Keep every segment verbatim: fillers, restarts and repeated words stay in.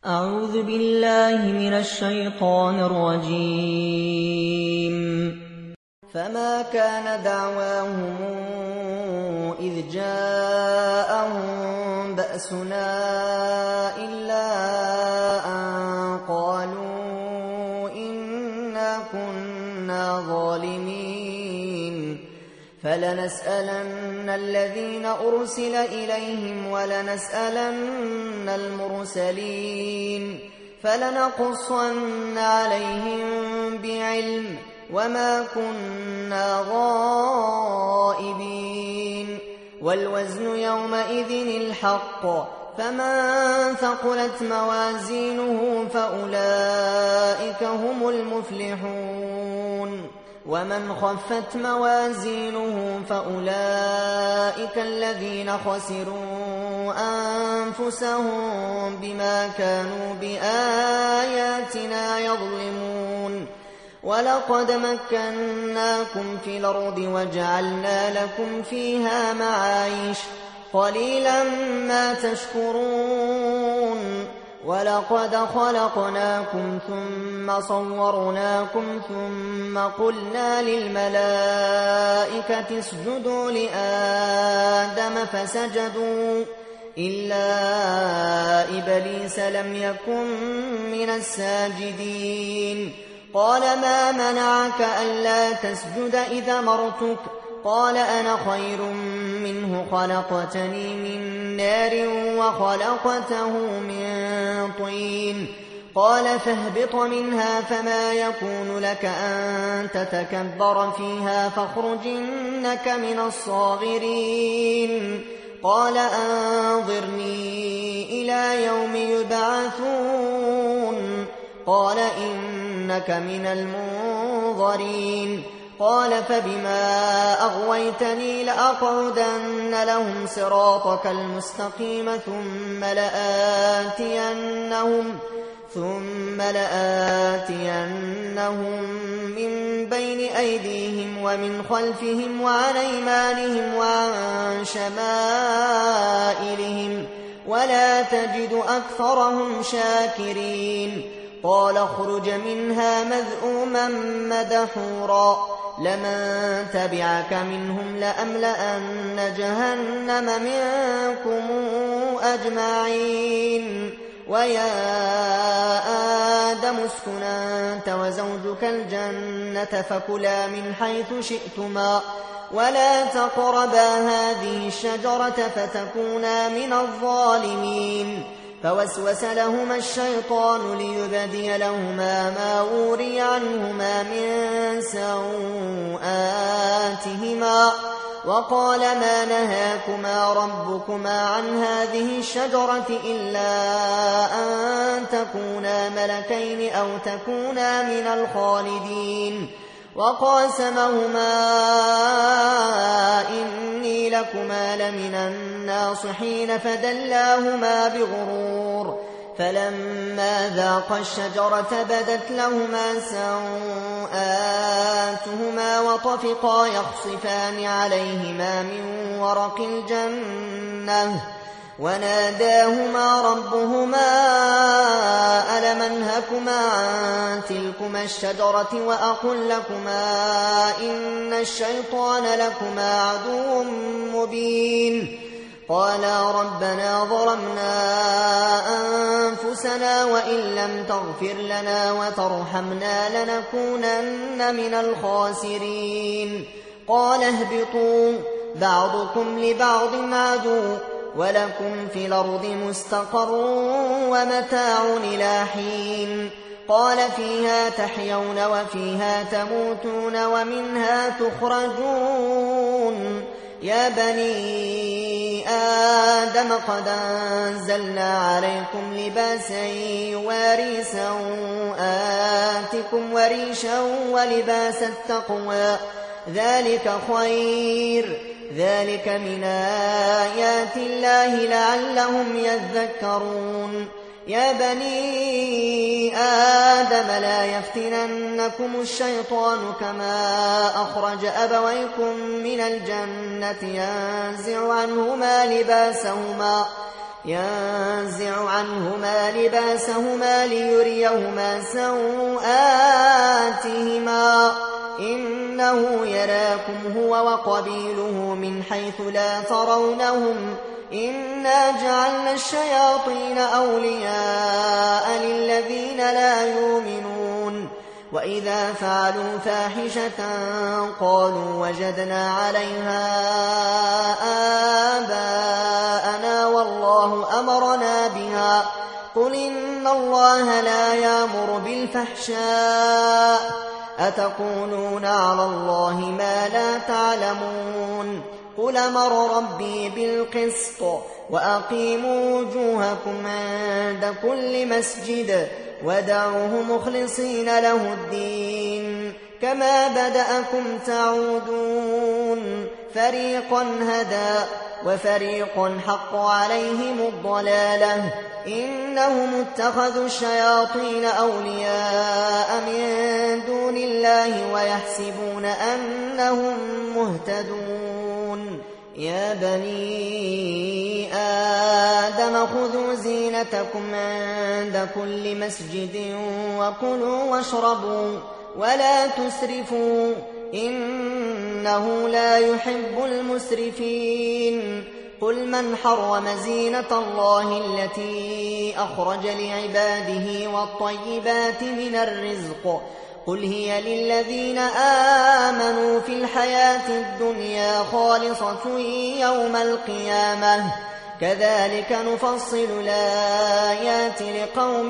أعوذ بالله من الشيطان الرجيم. فما كان دعواهم إذ جاءهم بأسنا إلا أن قالوا إنا كنا ظالمين فلنسألن الذين أرسل إليهم ولنسألن المرسلين فلنقصن عليهم بعلم وما كنا غائبين والوزن يومئذ الحق فمن ثقلت موازينه فأولئك هم المفلحون ومن خفت موازينه فأولئك الذين خسروا أنفسهم بما كانوا بآياتنا يظلمون ولقد مكناكم في الأرض وجعلنا لكم فيها معايش قليلا ما تشكرون ولقد خلقناكم ثم صورناكم ثم قلنا للملائكة اسجدوا لآدم فسجدوا إلا إبليس لم يكن من الساجدين قال ما منعك ألا تسجد إذا أمرتك قال أنا خير منه خلقتني من نار وخلقته من طين قال فاهبط منها فما يكون لك أن تتكبر فيها فاخرج إنك من الصاغرين قال أنظرني إلى يوم يبعثون قال إنك من المنظرين قال فبما أغويتني لأقعدن لهم صراطك المستقيم ثم لآتينهم ثم لآتينهم من بين أيديهم ومن خلفهم وعن أيمانهم وعن شمائلهم ولا تجد أكثرهم شاكرين قال اخرج منها مذءوما مدحورا لمن تبعك منهم لأملأن جهنم منكم أجمعين ويا آدم اسكن أنت وزوجك الجنة فكلا من حيث شئتما ولا تقربا هذه الشجرة فتكونا من الظالمين فوسوس لهما الشيطان ليبدي لهما ما وري عنهما من سوآتهما وقال ما نهاكما ربكما عن هذه الشجرة إلا أن تكونا ملكين أو تكونا من الخالدين وقاسمهما إني لكما لمن الناصحين فدلاهما بغرور فلما ذاقا الشجرة بدت لهما سوآتهما وطفقا يخصفان عليهما من ورق الجنة وناداهما ربهما ألم أنهكما عن تلكما الشجرة وأقل لكما إن الشيطان لكما عدو مبين قالا ربنا ظلمنا أنفسنا وإن لم تغفر لنا وترحمنا لنكونن من الخاسرين قال اهبطوا بعضكم لبعض عدو ولكم في الأرض مستقر ومتاع إلى حين قال فيها تحيون وفيها تموتون ومنها تخرجون يا بني آدم قد أنزلنا عليكم لباسا يواري سوآتكم وريشا ولباس التقوى ذلك خير ذلك من آيات الله لعلهم يذكرون يا بني آدم لا يفتننكم الشيطان كما أخرج أبويكم من الجنة ينزع عنهما لباسهما ينزع عنهما لباسهما ليريهما سوآتهما إنه يراكم هو وقبيله من حيث لا ترونهم إنا جعلنا الشياطين أولياء للذين لا يؤمنون وإذا فعلوا فاحشة قالوا وجدنا عليها آباءنا والله أمرنا بها قل إن الله لا يأمر بالفحشاء أتقولون على الله ما لا تعلمون قل أمر ربي بالقسط وأقيموا وجوهكم عند كل مسجد ودعوه مخلصين له الدين كما بدأكم تعودون فريقا هدى وفريق حق عليهم الضلالة إنهم اتخذوا الشياطين أولياء من دون الله ويحسبون أنهم مهتدون يا بني آدم خذوا زينتكم عند كل مسجد وكلوا واشربوا ولا تسرفوا إنه لا يحب المسرفين قل من حرم زينة الله التي أخرج لعباده والطيبات من الرزق قل هي للذين آمنوا في الحياة الدنيا خالصة يوم القيامة كذلك نفصل الآيات لقوم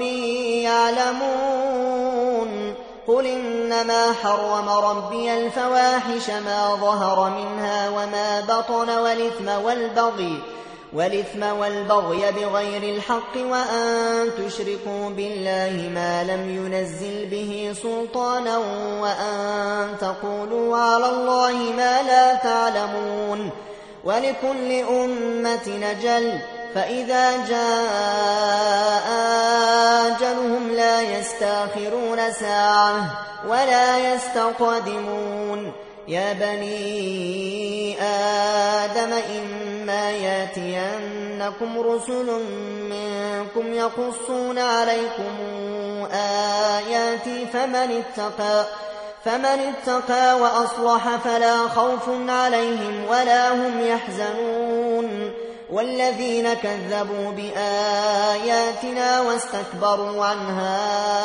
يعلمون قل إنما حرم ربي الفواحش ما ظهر منها وما بطن والإثم والبغي والإثم والبغي بغير الحق وأن تشركوا بالله ما لم ينزل به سلطانا وأن تقولوا على الله ما لا تعلمون ولكل أمة نجل فإذا جاء أجلهم لا يستأخرون ساعة ولا يستقدمون يا بني آدم إما ياتينكم رسل منكم يقصون عليكم آياتي فمن اتقى فمن اتقى وأصلح فلا خوف عليهم ولا هم يحزنون والذين كذبوا بآياتنا واستكبروا عنها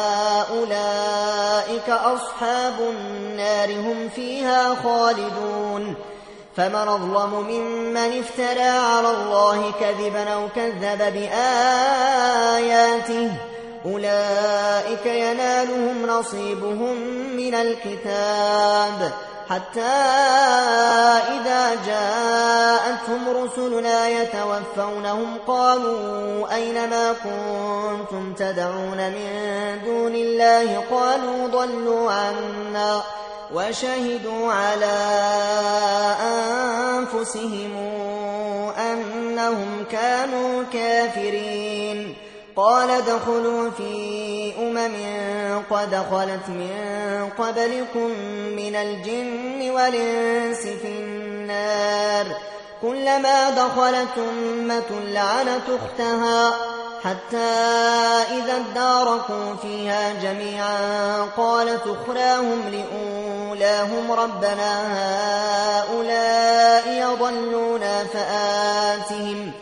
أولئك أصحاب النار هم فيها خالدون فمن أظلم ممن افترى على الله كذبا أو كذب بآياته أولئك ينالهم نصيبهم من الكتاب حتى إذا جاءتهم رسلنا يتوفونهم قالوا أين ما كنتم تدعون من دون الله قالوا ضلوا عنا وشهدوا على أنفسهم أنهم كانوا كافرين قال ادخلوا في أمم قد خلت من قبلكم من الجن والإنس في النار كلما دخلت أمة لعنت أختها حتى إذا اداركوا فيها جميعا قالت أخراهم لأولاهم ربنا هؤلاء يضلونا فآتهم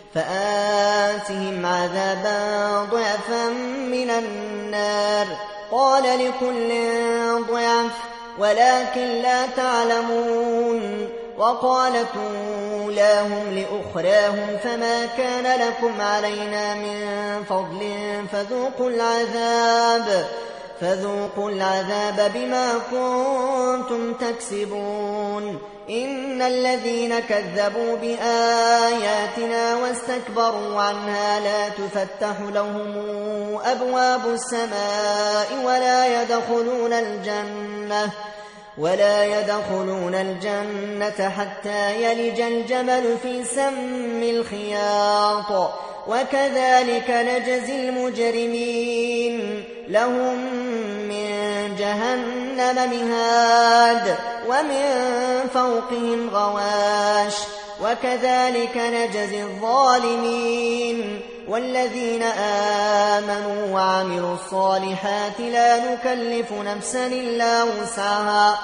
فآتهم عذابا ضعفا من النار قال لكل ضعف ولكن لا تعلمون وقالت أولاهم لأخراهم فما كان لكم علينا من فضل فذوقوا العذاب فذوقوا العذاب بما كنتم تكسبون إن الذين كذبوا بآياتنا واستكبروا عنها لا تفتح لهم أبواب السماء ولا يدخلون الجنة ولا يدخلون الجنة حتى يلج الجمل في سم الخياط وكذلك نجزي المجرمين لهم من جهنم مهاد ومن فوقهم غواش وكذلك نجزي الظالمين. والذين آمنوا وعملوا الصالحات لا نكلف نفسا إلا وسعها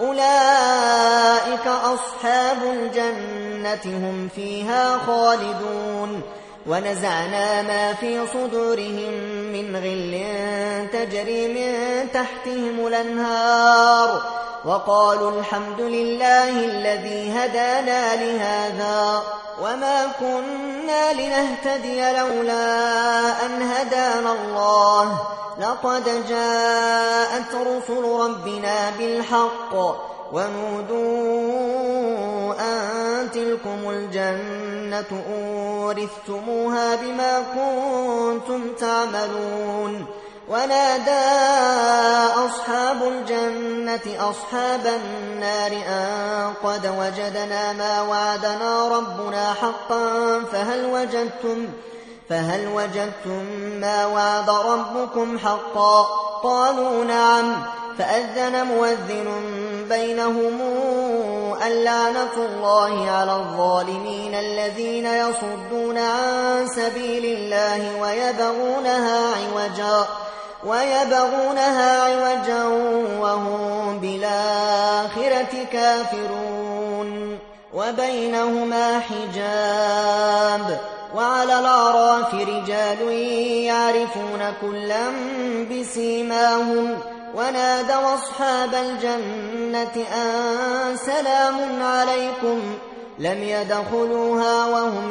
أولئك أصحاب الجنة هم فيها خالدون. ونزعنا ما في صدورهم من غل تجري من تحتهم الأنهار وقالوا الحمد لله الذي هدانا لهذا وما كنا لنهتدي لولا أن هدانا الله لقد جاءت رسل ربنا بالحق ونودوا أن تلكم الجنة أورثتموها بما كنتم تعملون. ونادى أصحاب الجنة أصحاب النار أن قد وجدنا ما وعدنا ربنا حقا فهل وجدتم فهل وجدتم ما وعد ربكم حقا؟ قالوا نعم. فأذن مؤذن بينهم اللعنة الله على الظالمين الذين يصدون عن سبيل الله ويبغونها عوجا ويبغونها عوجا وهم بالآخرة كافرون. وبينهما حجاب. وعلى الأعراف رجال يعرفون كلا بسيماهم ونادوا أصحاب الجنة أن سلام عليكم لم يدخلوها وهم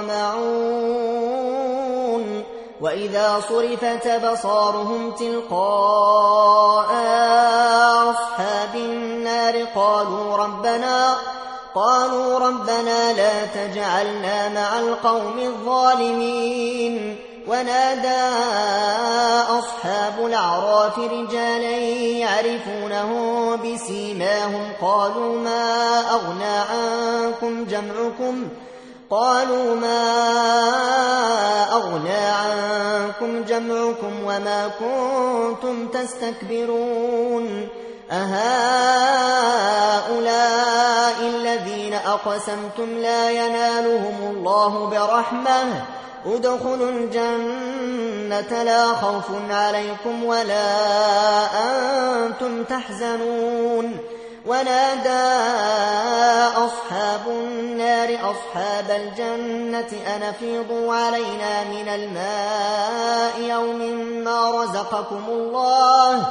يطمعون. وإذا صرفت أبصارهم تلقاء أصحاب النار قالوا ربنا قالوا ربنا لا تجعلنا مع القوم الظالمين. ونادى أصحاب الأعراف رجالا يعرفونه بسيماهم قالوا ما أغنى عنكم جمعكم قالوا ما أغنى عنكم جمعكم وما كنتم تستكبرون أهؤلاء الذين أقسمتم لا ينالهم الله برحمة ادخلوا الجنة لا خوف عليكم ولا أنتم تحزنون. ونادى أصحاب النار أصحاب الجنة أن أفيضوا علينا من الماء يوم ما رزقكم الله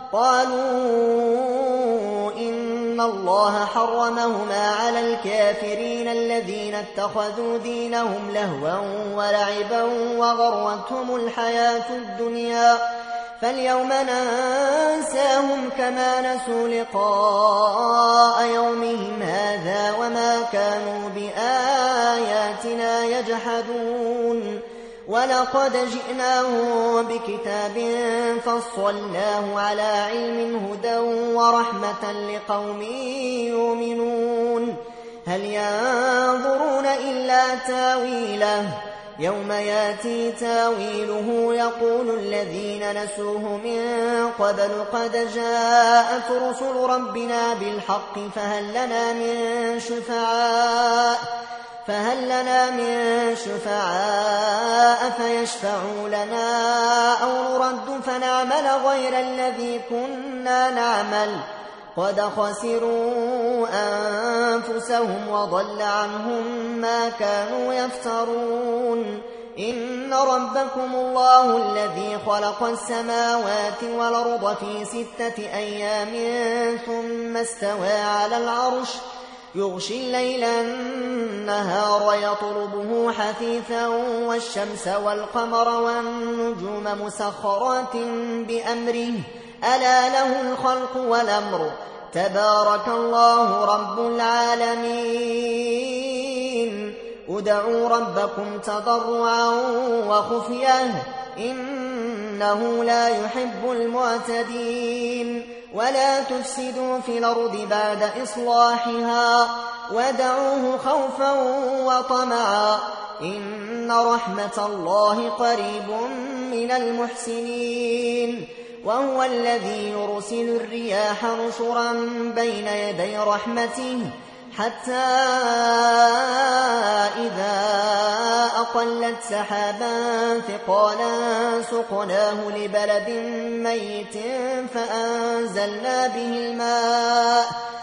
قالوا إن الله حرمهما على الكافرين الذين اتخذوا دينهم لهوا ولعبا وغرتهم الحياة الدنيا فاليوم ننساهم كما نسوا لقاء يومهم هذا وما كانوا بآياتنا يجحدون. ولقد جئناهم بكتاب فصلناه على علم هدى ورحمة لقوم يؤمنون. هل ينظرون إلا تاويله يوم ياتي تاويله يقول الذين نسوه من قبل قد جاءت رسل ربنا بالحق فهل لنا من شفعاء فهل لنا من شفعاء فيشفعوا لنا أو نرد فنعمل غير الذي كنا نعمل قد خسروا أنفسهم وضل عنهم ما كانوا يفترون. إن ربكم الله الذي خلق السماوات والأرض في ستة أيام ثم استوى على العرش يغشي الليل النهار يطلبه حثيثا والشمس والقمر والنجوم مسخرات بأمره ألا له الخلق والأمر تبارك الله رب العالمين. ادعوا ربكم تضرعا وخفية إنه لا يحب المعتدين. ولا تفسدوا في الأرض بعد إصلاحها ودعوه خوفا وطمعا إن رحمة الله قريب من المحسنين. وهو الذي يرسل الرياح نشرا بين يدي رحمته حتى إذا أقلت سحابا ثقالا سقناه لبلد ميت فأنزلنا به الماء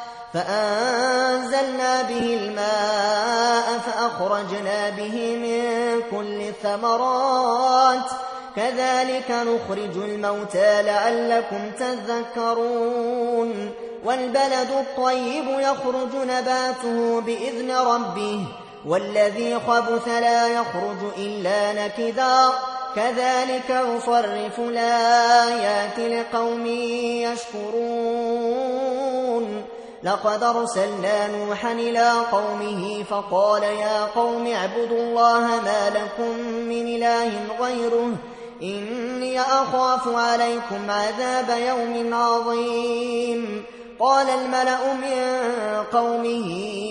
فأنزلنا به الماء فأخرجنا به من كل الثمرات كذلك نخرج الموتى لعلكم تذكرون والبلد الطيب يخرج نباته بإذن ربه والذي خبث لا يخرج إلا نكدا كذلك نصرف الآيات لقوم يشكرون لقد أرسلنا نوحا إلى قومه فقال يا قوم اعبدوا الله ما لكم من إله غيره إني أخاف عليكم عذاب يوم عظيم قال الملأ من قومه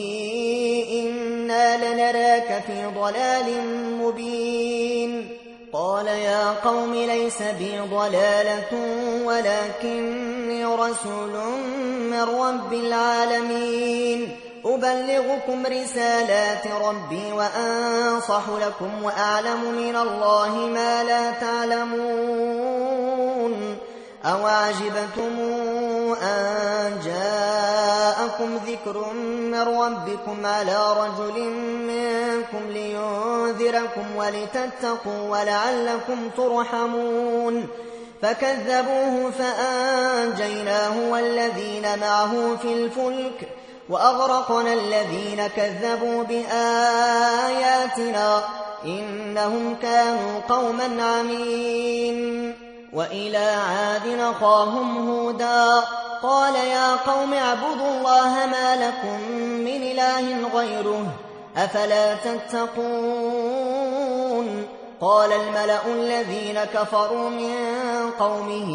إنا لنراك في ضلال مبين قال يا قوم ليس بي ضلالة ولكني رسول من رب العالمين أبلغكم رسالات ربي وأنصح لكم وأعلم من الله ما لا تعلمون أوعجبتم أن جاءكم ذكر من ربكم على رجل منكم لينذركم ولتتقوا ولعلكم ترحمون فكذبوه فأنجيناه والذين معه في الفلك وأغرقنا الذين كذبوا بآياتنا إنهم كانوا قوما عمين وإلى عاد أخاهم هودا قال يا قوم اعبدوا الله ما لكم من إله غيره أفلا تتقون قال الملأ الذين كفروا من قومه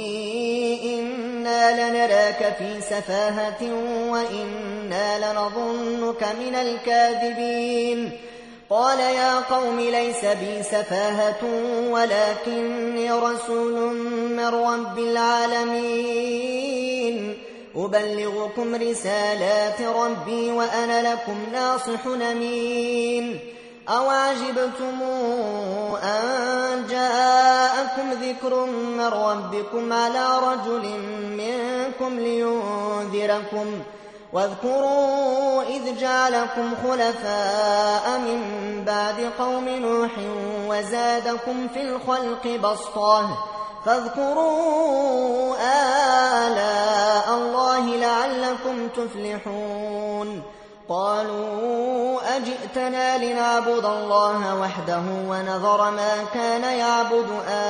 إنا لنراك في سفاهة وإنا لنظنك من الكاذبين قال يا قوم ليس بي سفاهة ولكني رسول من رب العالمين أبلغكم رسالات ربي وأنا لكم ناصح أمين أوعجبتم أن جاءكم ذكر من ربكم على رجل منكم لينذركم واذكروا إذ جعلكم خلفاء من بعد قوم نوح وزادكم في الخلق بسطة فاذكروا آلاء الله لعلكم تفلحون قالوا أجئتنا لنعبد الله وحده ونذر ما كان يعبد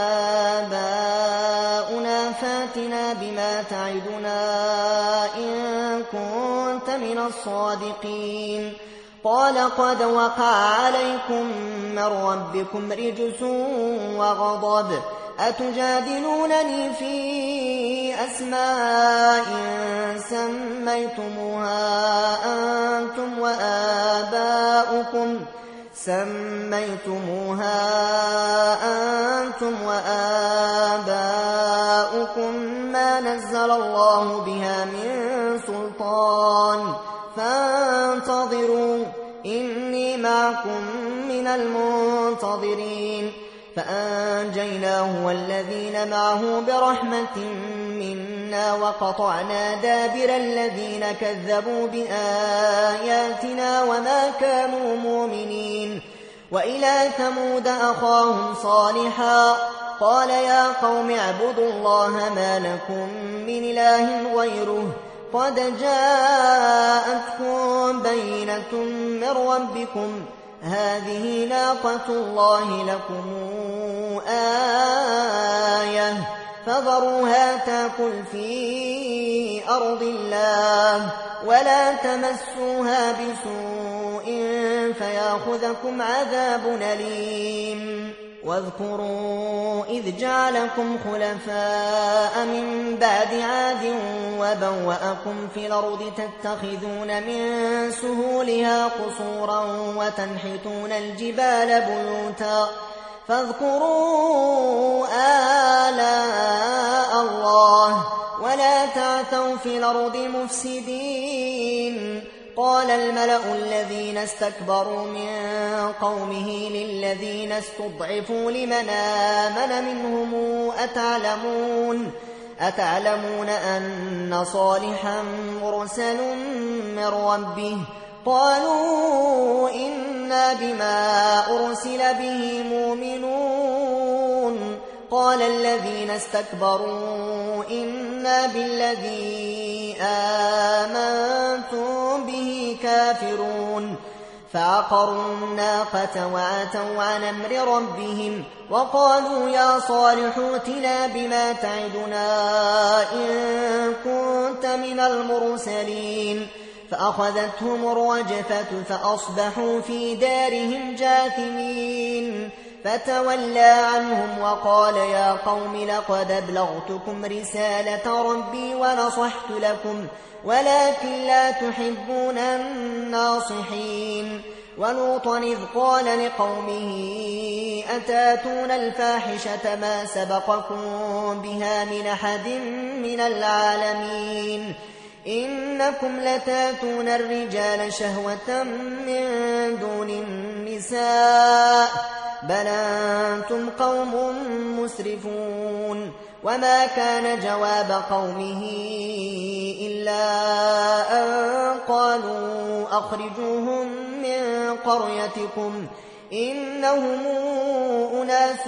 آباؤنا فاتنا بما تعدنا إن كنت من الصادقين قال قد وقع عليكم من ربكم رجس وغضب أتجادلونني في أسماء سميتموها أنتم وآباؤكم سميتموها أنتم وآباؤكم ما نزل الله بها من سلطان فانتظروا إني معكم من المنتظرين فأنجيناه والذين معه برحمة منا وقطعنا دابر الذين كذبوا بآياتنا وما كانوا مؤمنين وإلى ثمود أخاهم صالحا قال يا قوم اعبدوا الله ما لكم من إله غيره قد جاءتكم بينة من ربكم هذه ناقة الله لكم آية فذروها تأكل في أرض الله ولا تمسوها بسوء فيأخذكم عذاب أليم واذكروا إذ جعلكم خلفاء من بعد عاد وبوأكم في الأرض تتخذون من سهولها قصورا وتنحتون الجبال بيوتا فاذكروا آلاء الله ولا تعثوا في الأرض مفسدين قال الملأ الذين استكبروا من قومه للذين استضعفوا لمن آمن منهم أتعلمون أتعلمون أن صالحا مرسل من ربه قالوا إنا بما أرسل به مؤمنون قال الذين استكبروا إنا بالذي آمنتم به كافرون فعقروا الناقة وعتوا عن أمر ربهم وقالوا يا صالح ائتنا بما تعدنا إن كنت من المرسلين فأخذتهم الرجفة فأصبحوا في دارهم جاثمين فتولى عنهم وقال يا قوم لقد أبلغتكم رسالة ربي ونصحت لكم ولكن لا تحبون الناصحين ولوطا إذ قال لقومه أتاتون الفاحشة ما سبقكم بها من أحد من العالمين إنكم لتاتون الرجال شهوة من دون النساء بل أنتم قوم مسرفون وما كان جواب قومه إلا أن قالوا أخرجوهم من قريتكم إنهم أناس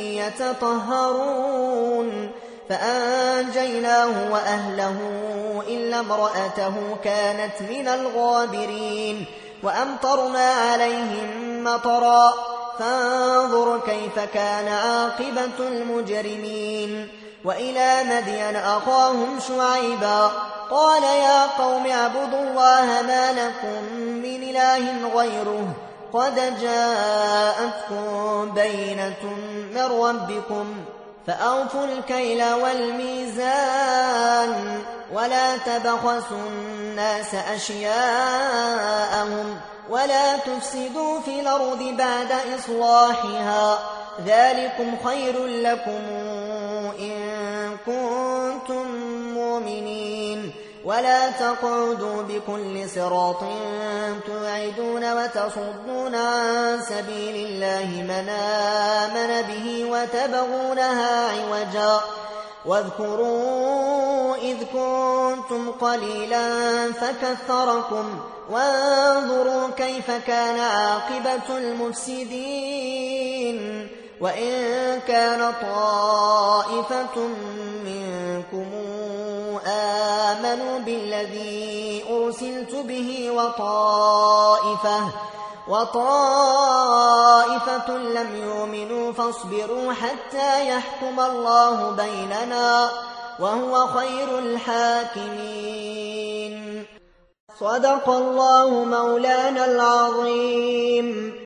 يتطهرون فأنجيناه وأهله إلا امرأته كانت من الغابرين وأمطرنا عليهم مطرا فانظر كيف كان عاقبة المجرمين وإلى مدين أخاهم شعيبا قال يا قوم اعبدوا الله ما لكم من إله غيره قد جاءتكم بينة من ربكم فأوفوا الكيل والميزان ولا تبخسوا الناس أشياءهم ولا تفسدوا في الأرض بعد إصلاحها ذلكم خير لكم إن كنتم مؤمنين ولا تقعدوا بكل صراط توعدون وتصدون عن سبيل الله من آمن به وتبغونها عوجا واذكروا إذ كنتم قليلا فكثركم وانظروا كيف كان عاقبة المفسدين وإن كان طائفة منكم آمنوا بالذي أرسلت به وطائفة وطائفة لم يؤمنوا فاصبروا حتى يحكم الله بيننا وهو خير الحاكمين. صدق الله مولانا العظيم.